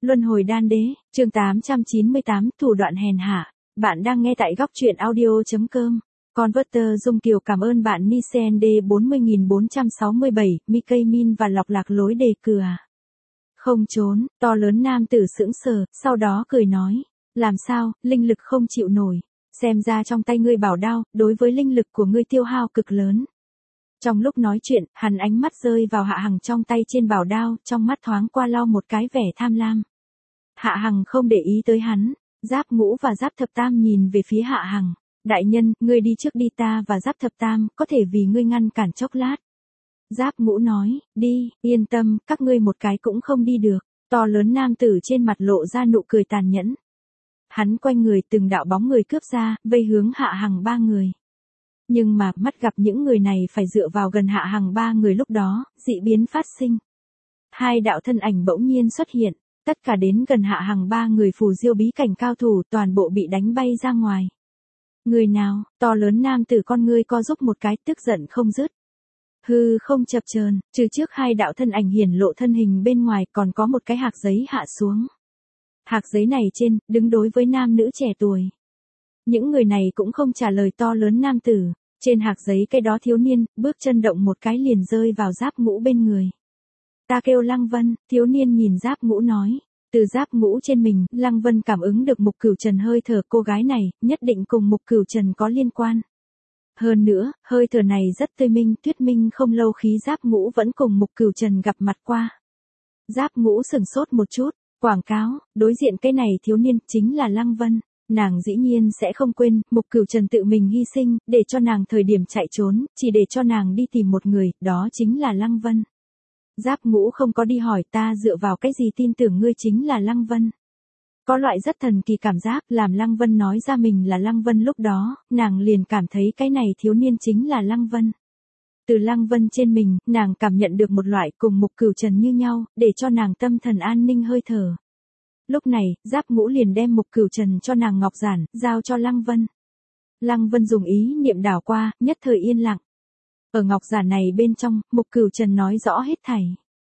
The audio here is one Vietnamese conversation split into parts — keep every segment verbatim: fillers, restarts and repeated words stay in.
Luân hồi đan đế, chương tám trăm chín mươi tám, thủ đoạn hèn hạ. Bạn đang nghe tại góc truyện audio.com. Converter Dung Kiều cảm ơn bạn Nisen D bốn mươi nghìn bốn trăm sáu mươi bảy, Mickey Min và lọc lạc lối đề cừa. Không trốn, to lớn nam tử sững sờ, sau đó cười nói. Làm sao, linh lực không chịu nổi. Xem ra trong tay ngươi bảo đao, đối với linh lực của ngươi tiêu hao cực lớn. Trong lúc nói chuyện, hắn ánh mắt rơi vào Hạ Hằng trong tay trên bảo đao, trong mắt thoáng qua lau một cái vẻ tham lam. Hạ Hằng không để ý tới hắn, Giáp Ngũ và Giáp Thập Tam nhìn về phía Hạ Hằng. Đại nhân, ngươi đi trước đi, ta và Giáp Thập Tam, có thể vì ngươi ngăn cản chốc lát. Giáp Ngũ nói, đi, yên tâm, các ngươi một cái cũng không đi được. To lớn nam tử trên mặt lộ ra nụ cười tàn nhẫn. Hắn quanh người từng đạo bóng người cướp ra, vây hướng Hạ Hằng ba người. Nhưng mà, mắt gặp những người này phải dựa vào gần Hạ Hằng ba người lúc đó, dị biến phát sinh. Hai đạo thân ảnh bỗng nhiên xuất hiện, tất cả đến gần Hạ Hằng ba người phù diêu bí cảnh cao thủ toàn bộ bị đánh bay ra ngoài. Người nào, to lớn nam tử con ngươi co giúp một cái, tức giận không dứt. Hư không chập chờn, trừ trước hai đạo thân ảnh hiển lộ thân hình bên ngoài còn có một cái hạc giấy hạ xuống. Hạc giấy này trên, đứng đối với nam nữ trẻ tuổi. Những người này cũng không trả lời to lớn nam tử, trên hạc giấy cái đó thiếu niên, bước chân động một cái liền rơi vào Giáp Ngũ bên người. Ta kêu Lăng Vân, thiếu niên nhìn Giáp Ngũ nói, từ Giáp Ngũ trên mình, Lăng Vân cảm ứng được Mục Cửu Trần hơi thở cô gái này, nhất định cùng Mục Cửu Trần có liên quan. Hơn nữa, hơi thở này rất tươi minh, thuyết minh không lâu khí Giáp Ngũ vẫn cùng Mục Cửu Trần gặp mặt qua. Giáp Ngũ sừng sốt một chút, quảng cáo, đối diện cái này thiếu niên chính là Lăng Vân. Nàng dĩ nhiên sẽ không quên, Mục Cửu Trần tự mình hy sinh, để cho nàng thời điểm chạy trốn, chỉ để cho nàng đi tìm một người, đó chính là Lăng Vân. Giáp Ngũ không có đi hỏi ta dựa vào cái gì tin tưởng ngươi chính là Lăng Vân. Có loại rất thần kỳ cảm giác, làm Lăng Vân nói ra mình là Lăng Vân lúc đó, nàng liền cảm thấy cái này thiếu niên chính là Lăng Vân. Từ Lăng Vân trên mình, nàng cảm nhận được một loại cùng Mục Cửu Trần như nhau, để cho nàng tâm thần an ninh hơi thở. Lúc này, Giáp Ngũ liền đem Mục Cửu Trần cho nàng ngọc giản, giao cho Lăng Vân. Lăng Vân dùng ý niệm đảo qua, nhất thời yên lặng. Ở ngọc giản này bên trong, Mục Cửu Trần nói rõ hết thảy.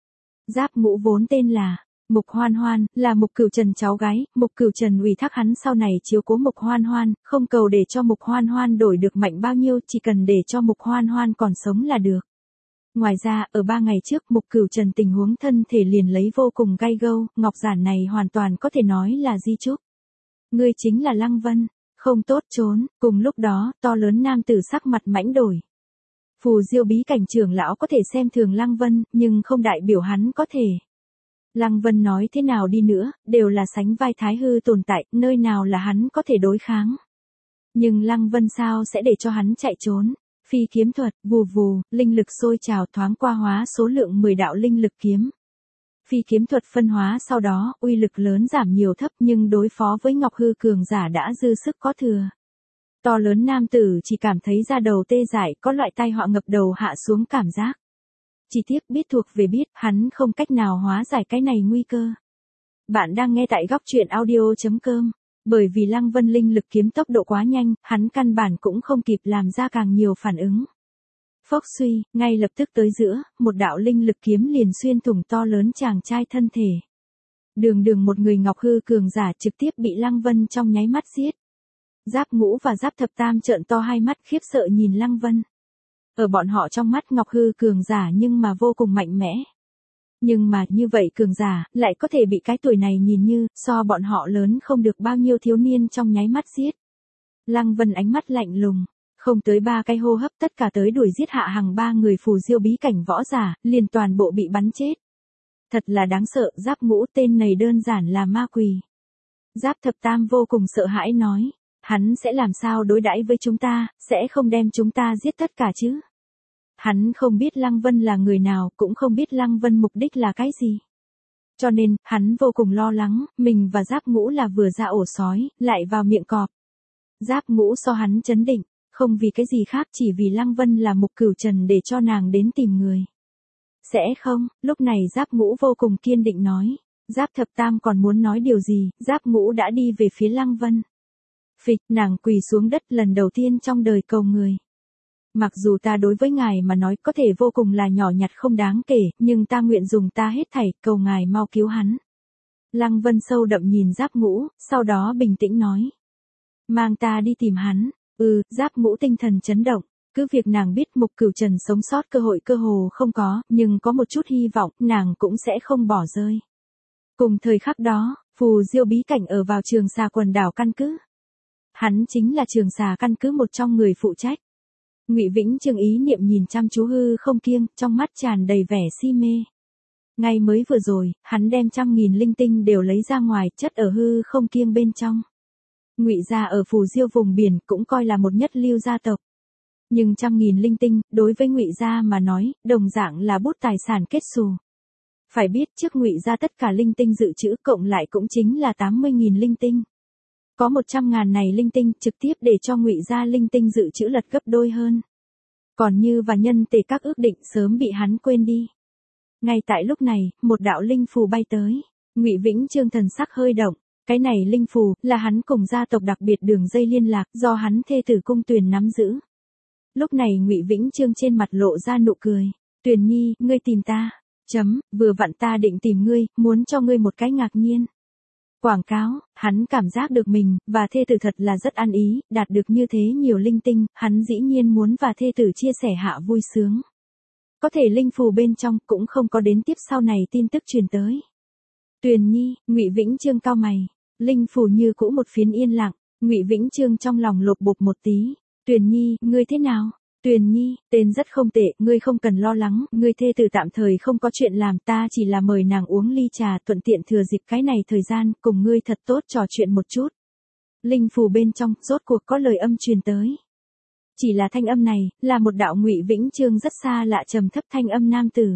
Giáp Ngũ vốn tên là Mục Hoan Hoan, là Mục Cửu Trần cháu gái, Mục Cửu Trần ủy thác hắn sau này chiếu cố Mục Hoan Hoan, không cầu để cho Mục Hoan Hoan đổi được mạnh bao nhiêu, chỉ cần để cho Mục Hoan Hoan còn sống là được. Ngoài ra, ở ba ngày trước Mục Cửu Trần tình huống thân thể liền lấy vô cùng gay gâu, ngọc giản này hoàn toàn có thể nói là di chúc. Ngươi chính là Lăng Vân, không tốt trốn, cùng lúc đó, to lớn nam tử sắc mặt mãnh đổi. Phù diêu bí cảnh trưởng lão có thể xem thường Lăng Vân, nhưng không đại biểu hắn có thể. Lăng Vân nói thế nào đi nữa, đều là sánh vai thái hư tồn tại, nơi nào là hắn có thể đối kháng. Nhưng Lăng Vân sao sẽ để cho hắn chạy trốn? Phi kiếm thuật, vù vù, linh lực sôi trào thoáng qua hóa số lượng mười đạo linh lực kiếm. Phi kiếm thuật phân hóa sau đó, uy lực lớn giảm nhiều thấp nhưng đối phó với Ngọc Hư cường giả đã dư sức có thừa. To lớn nam tử chỉ cảm thấy da đầu tê dại, có loại tai họa ngập đầu hạ xuống cảm giác. Chỉ tiếc biết thuộc về biết, hắn không cách nào hóa giải cái này nguy cơ. Bạn đang nghe tại góc truyện audio.com. Bởi vì Lăng Vân linh lực kiếm tốc độ quá nhanh, hắn căn bản cũng không kịp làm ra càng nhiều phản ứng. Phốc suy, ngay lập tức tới giữa, một đạo linh lực kiếm liền xuyên thủng to lớn chàng trai thân thể. Đường đường một người Ngọc Hư cường giả trực tiếp bị Lăng Vân trong nháy mắt giết. Giáp Ngũ và Giáp Thập Tam trợn to hai mắt khiếp sợ nhìn Lăng Vân. Ở bọn họ trong mắt Ngọc Hư cường giả nhưng mà vô cùng mạnh mẽ. Nhưng mà như vậy cường giả, lại có thể bị cái tuổi này nhìn như, so bọn họ lớn không được bao nhiêu thiếu niên trong nháy mắt giết. Lăng Vân ánh mắt lạnh lùng, không tới ba cái hô hấp tất cả tới đuổi giết Hạ Hằng ba người phù diêu bí cảnh võ giả, liền toàn bộ bị bắn chết. Thật là đáng sợ, Giáp Ngũ tên này đơn giản là ma quỷ. Giáp Thập Tam vô cùng sợ hãi nói, hắn sẽ làm sao đối đãi với chúng ta, sẽ không đem chúng ta giết tất cả chứ. Hắn không biết Lăng Vân là người nào, cũng không biết Lăng Vân mục đích là cái gì. Cho nên, hắn vô cùng lo lắng, mình và Giáp Ngũ là vừa ra ổ sói, lại vào miệng cọp. Giáp Ngũ so hắn chấn định, không vì cái gì khác chỉ vì Lăng Vân là Mục Cửu Trần để cho nàng đến tìm người. Sẽ không, lúc này Giáp Ngũ vô cùng kiên định nói. Giáp Thập Tam còn muốn nói điều gì, Giáp Ngũ đã đi về phía Lăng Vân. Phịch, nàng quỳ xuống đất lần đầu tiên trong đời cầu người. Mặc dù ta đối với ngài mà nói có thể vô cùng là nhỏ nhặt không đáng kể, nhưng ta nguyện dùng ta hết thảy, cầu ngài mau cứu hắn. Lăng Vân sâu đậm nhìn Giáp Ngũ, sau đó bình tĩnh nói. Mang ta đi tìm hắn. Ừ, Giáp Ngũ tinh thần chấn động. Cứ việc nàng biết Mục Cửu Trần sống sót cơ hội cơ hồ không có, nhưng có một chút hy vọng, nàng cũng sẽ không bỏ rơi. Cùng thời khắc đó, Phù Diêu bí cảnh ở vào Trường Xà quần đảo căn cứ. Hắn chính là Trường Xà căn cứ một trong người phụ trách. Ngụy Vĩnh Chương ý niệm nhìn chăm chú hư không kiêng, trong mắt tràn đầy vẻ si mê. Ngay mới vừa rồi, hắn đem trăm nghìn linh tinh đều lấy ra ngoài, chất ở hư không kiêng bên trong. Ngụy gia ở Phù Diêu vùng biển cũng coi là một nhất lưu gia tộc. Nhưng trăm nghìn linh tinh, đối với Ngụy gia mà nói, đồng dạng là bút tài sản kết xù. Phải biết trước Ngụy gia tất cả linh tinh dự trữ cộng lại cũng chính là tám mươi nghìn linh tinh. Có một trăm ngàn này linh tinh trực tiếp để cho Ngụy gia linh tinh dự trữ lật gấp đôi hơn. Còn Như và Nhân Tề các ước định sớm bị hắn quên đi. Ngay tại lúc này, một đạo linh phù bay tới. Ngụy Vĩnh Chương thần sắc hơi động. Cái này linh phù là hắn cùng gia tộc đặc biệt đường dây liên lạc do hắn thê tử Cung Tuyền nắm giữ. Lúc này Ngụy Vĩnh Chương trên mặt lộ ra nụ cười. Tuyền Nhi, ngươi tìm ta. Chấm, vừa vặn ta định tìm ngươi, muốn cho ngươi một cái ngạc nhiên. Quảng cáo, hắn cảm giác được mình, và thê tử thật là rất ăn ý, đạt được như thế nhiều linh tinh, hắn dĩ nhiên muốn và thê tử chia sẻ hạ vui sướng. Có thể linh phù bên trong cũng không có đến tiếp sau này tin tức truyền tới. Tuyền Nhi, Ngụy Vĩnh Chương cau mày, linh phù như cũ một phiến yên lặng, Ngụy Vĩnh Chương trong lòng lột bột một tí. Tuyền Nhi, ngươi thế nào? Tuyền Nhi, tên rất không tệ, ngươi không cần lo lắng, ngươi thê tử tạm thời không có chuyện làm, ta chỉ là mời nàng uống ly trà thuận tiện thừa dịp cái này thời gian, cùng ngươi thật tốt trò chuyện một chút. Linh phù bên trong, rốt cuộc có lời âm truyền tới. Chỉ là thanh âm này, là một đạo Ngụy Vĩnh Chương rất xa lạ trầm thấp thanh âm nam tử.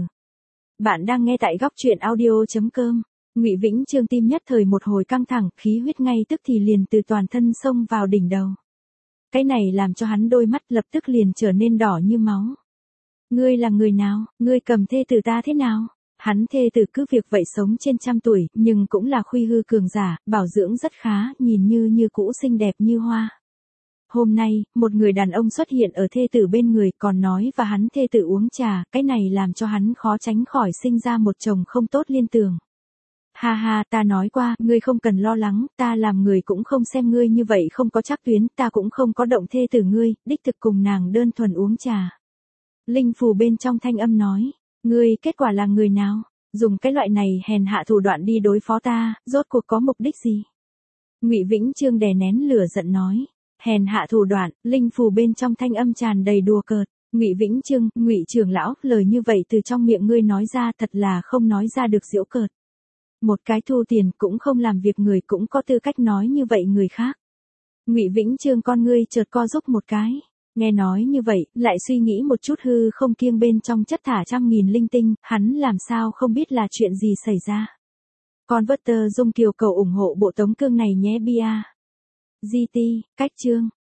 Bạn đang nghe tại góc truyện audio chấm com. Ngụy Vĩnh Chương tim nhất thời một hồi căng thẳng, khí huyết ngay tức thì liền từ toàn thân xông vào đỉnh đầu. Cái này làm cho hắn đôi mắt lập tức liền trở nên đỏ như máu. Ngươi là người nào, ngươi cầm thê tử ta thế nào? Hắn thê tử cứ việc vậy sống trên trăm tuổi, nhưng cũng là khuy hư cường giả, bảo dưỡng rất khá, nhìn như như cũ xinh đẹp như hoa. Hôm nay, một người đàn ông xuất hiện ở thê tử bên người còn nói và hắn thê tử uống trà, cái này làm cho hắn khó tránh khỏi sinh ra một chồng không tốt liên tưởng. Ha ha, ta nói qua, ngươi không cần lo lắng, ta làm người cũng không xem ngươi như vậy không có chắc tuyến, ta cũng không có động thê tử ngươi, đích thực cùng nàng đơn thuần uống trà. Linh phù bên trong thanh âm nói, ngươi kết quả là người nào, dùng cái loại này hèn hạ thủ đoạn đi đối phó ta, rốt cuộc có mục đích gì? Ngụy Vĩnh Chương đè nén lửa giận nói, hèn hạ thủ đoạn, linh phù bên trong thanh âm tràn đầy đùa cợt. Ngụy Vĩnh Chương, Ngụy trưởng lão, lời như vậy từ trong miệng ngươi nói ra thật là không nói ra được giễu cợt. Một cái thu tiền cũng không làm việc người cũng có tư cách nói như vậy người khác. Ngụy Vĩnh Chương con ngươi chợt co giúp một cái. Nghe nói như vậy, lại suy nghĩ một chút hư không kiêng bên trong chất thả trăm nghìn linh tinh, hắn làm sao không biết là chuyện gì xảy ra. Con vớt tơ dung kiều cầu ủng hộ bộ tống cương này nhé bia. giê tê, cách chương.